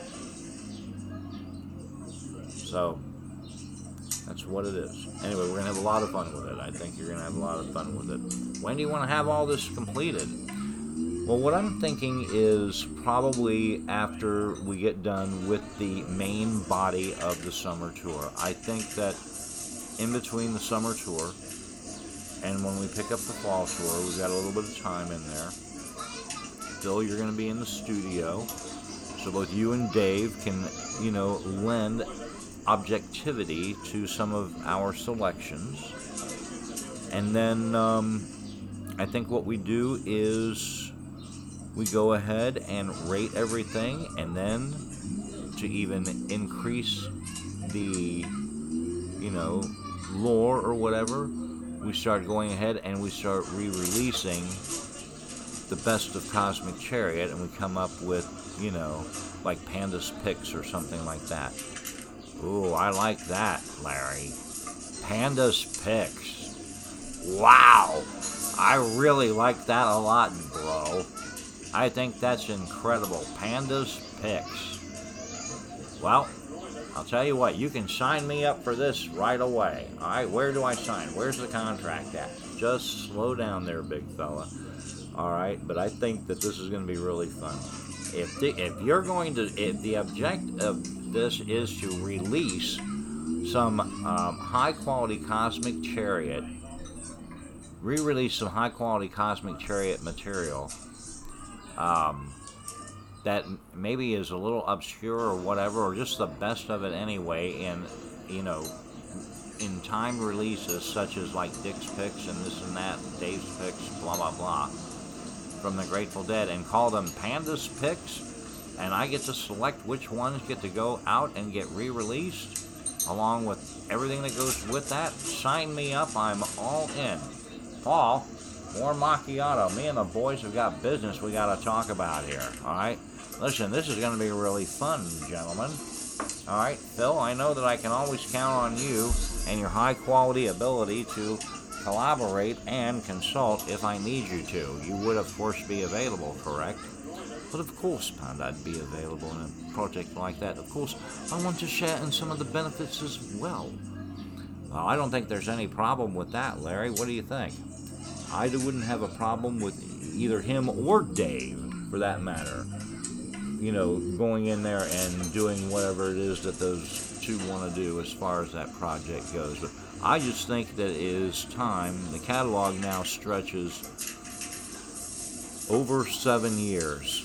So, that's what it is. Anyway, we're going to have a lot of fun with it. I think you're going to have a lot of fun with it. When do you want to have all this completed? Well, what I'm thinking is probably after we get done with the main body of the summer tour. I think that in between the summer tour and when we pick up the fall tour, we've got a little bit of time in there. Phil, you're going to be in the studio, so both you and Dave can, you know, lend objectivity to some of our selections. And then I think what we do is we go ahead and rate everything, and then to even increase the, you know, lore or whatever, we start going ahead and we start re-releasing the best of Cosmic Chariot, and we come up with, you know, like Panda's Picks or something like that. Ooh, I like that, Larry. Panda's Picks. Wow! I really like that a lot, bro. I think that's incredible. Panda's Picks. Well, I'll tell you what, you can sign me up for this right away. Alright, where do I sign? Where's the contract at? Just slow down there, big fella. Alright, but I think that this is going to be really fun. If the object of this is to release some high quality Cosmic Chariot, re-release some high quality Cosmic Chariot material, that maybe is a little obscure or whatever, or just the best of it anyway, in, you know, in time releases such as like Dick's Picks and this and that, Dave's Picks, blah blah blah, from the Grateful Dead, and call them Panda's Picks, and I get to select which ones get to go out and get re-released, along with everything that goes with that. Sign me up, I'm all in. Paul, more macchiato. Me and the boys have got business we got to talk about here, alright? Listen, this is going to be really fun, gentlemen. Alright, Phil, I know that I can always count on you and your high-quality ability to collaborate and consult if I need you to. You would, of course, be available, correct? But of course, Panda, I'd be available in a project like that. Of course, I want to share in some of the benefits as well. Well, I don't think there's any problem with that, Larry. What do you think? I wouldn't have a problem with either him or Dave, for that matter, you know, going in there and doing whatever it is that those two want to do as far as that project goes. But I just think that it is time. The catalog now stretches over 7 years.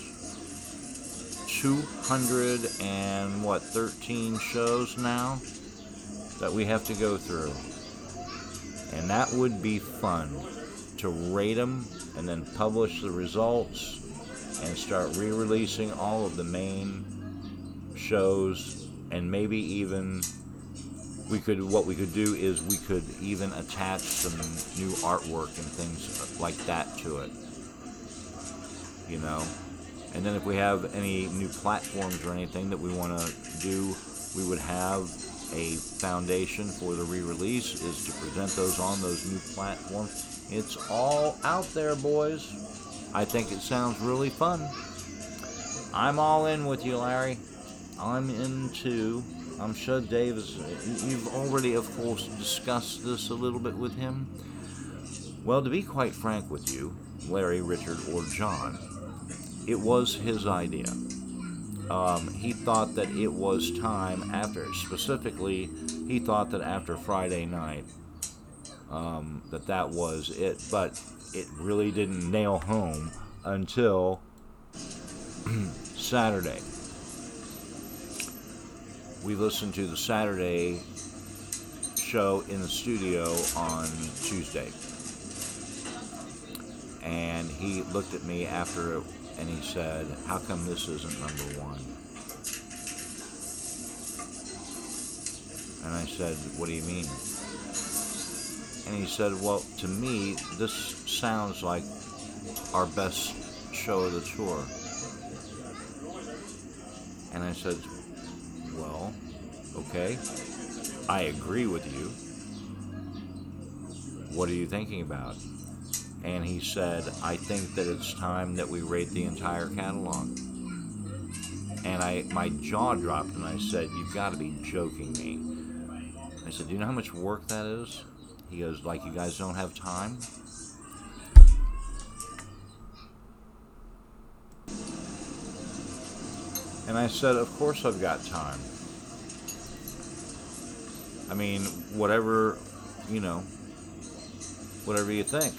13 shows now that we have to go through. And that would be fun, to rate them and then publish the results and start re-releasing all of the main shows, and maybe even what we could do is we could even attach some new artwork and things like that to it, you know. And then if we have any new platforms or anything that we want to do, we would have a foundation for the re-release is to present those on those new platforms. It's all out there, boys. I think it sounds really fun. I'm all in with you, Larry. I'm in too. I'm sure Dave is. You've already, of course, discussed this a little bit with him. Well, to be quite frank with you, Larry, Richard, or John, it was his idea. He thought that it was time after, specifically, he thought that after Friday night, that was it, but it really didn't nail home until Saturday. We listened to the Saturday show in the studio on Tuesday. And he looked at me after it and he said, "How come this isn't number one?" And I said, "What do you mean?" And he said, "Well, to me, this sounds like our best show of the tour." And I said, "Well, okay, I agree with you. What are you thinking about?" And he said, "I think that it's time that we rate the entire catalog." And my jaw dropped and I said, "You've got to be joking me." I said, "Do you know how much work that is?" He goes, "Like you guys don't have time?" And I said, "Of course I've got time. I mean, whatever you think."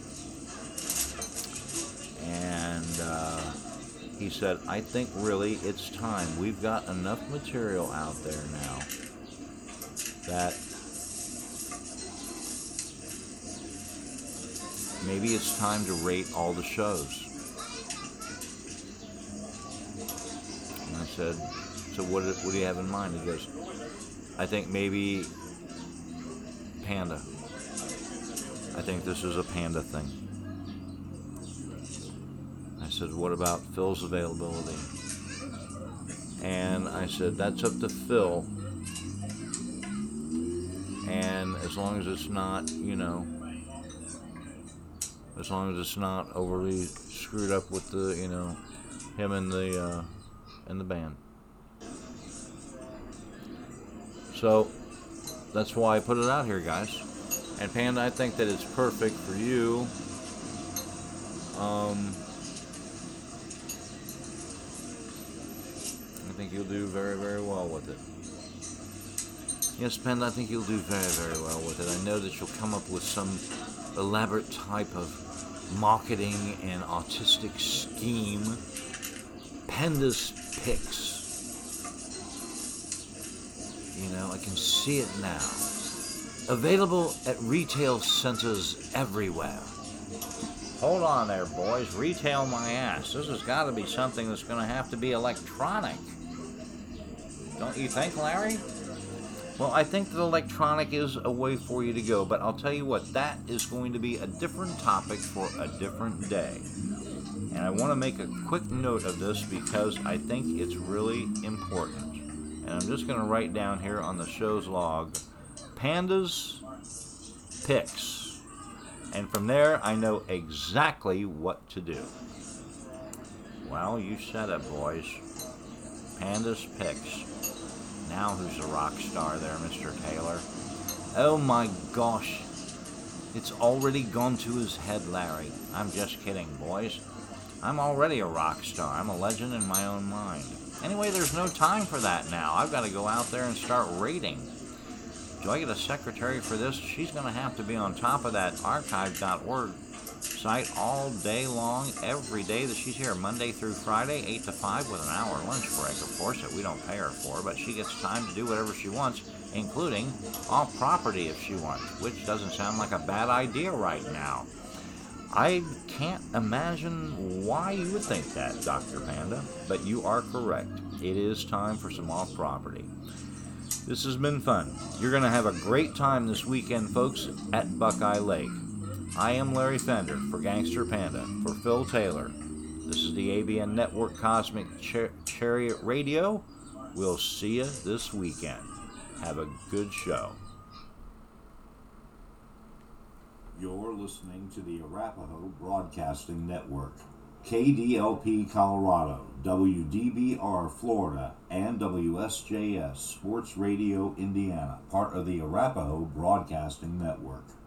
And he said, "I think really it's time. We've got enough material out there now that maybe it's time to rate all the shows." And I said, "So what do you have in mind?" He goes, "I think maybe Panda. I think this is a Panda thing." I said, "What about Phil's availability?" And I said, "That's up to Phil. And as long as it's not, as long as it's not overly screwed up with the, him and the band." So that's why I put it out here, guys. And Panda, I think that it's perfect for you. I think you'll do very, very well with it. Yes, Panda, I think you'll do very, very well with it. I know that you'll come up with some elaborate type of marketing and artistic scheme. Panda's Picks. I can see it now. Available at retail centers everywhere. Hold on there, boys. Retail my ass. This has got to be something that's going to have to be electronic. Don't you think, Larry? Well, I think that electronic is a way for you to go, but I'll tell you what, that is going to be a different topic for a different day. And I want to make a quick note of this because I think it's really important. And I'm just going to write down here on the show's log, Panda's Picks. And from there, I know exactly what to do. Well, you said it, boys. Panda's Picks. Now who's a rock star there, Mr. Taylor? Oh my gosh. It's already gone to his head, Larry. I'm just kidding, boys. I'm already a rock star. I'm a legend in my own mind. Anyway, there's no time for that now. I've got to go out there and start rating. Do I get a secretary for this? She's going to have to be on top of that archive.org site all day long, every day that she's here, Monday through Friday, 8 to 5, with an hour lunch break, of course, that we don't pay her for, but she gets time to do whatever she wants, including off-property if she wants, which doesn't sound like a bad idea right now. I can't imagine why you would think that, Dr. Panda, but you are correct. It is time for some off-property. This has been fun. You're going to have a great time this weekend, folks, at Buckeye Lake. I am Larry Fender for Gangster Panda. For Phil Taylor, this is the ABN Network Cosmic Chariot Radio. We'll see you this weekend. Have a good show. You're listening to the Arapahoe Broadcasting Network. KDLP Colorado, WDBR Florida, and WSJS Sports Radio Indiana, part of the Arapahoe Broadcasting Network.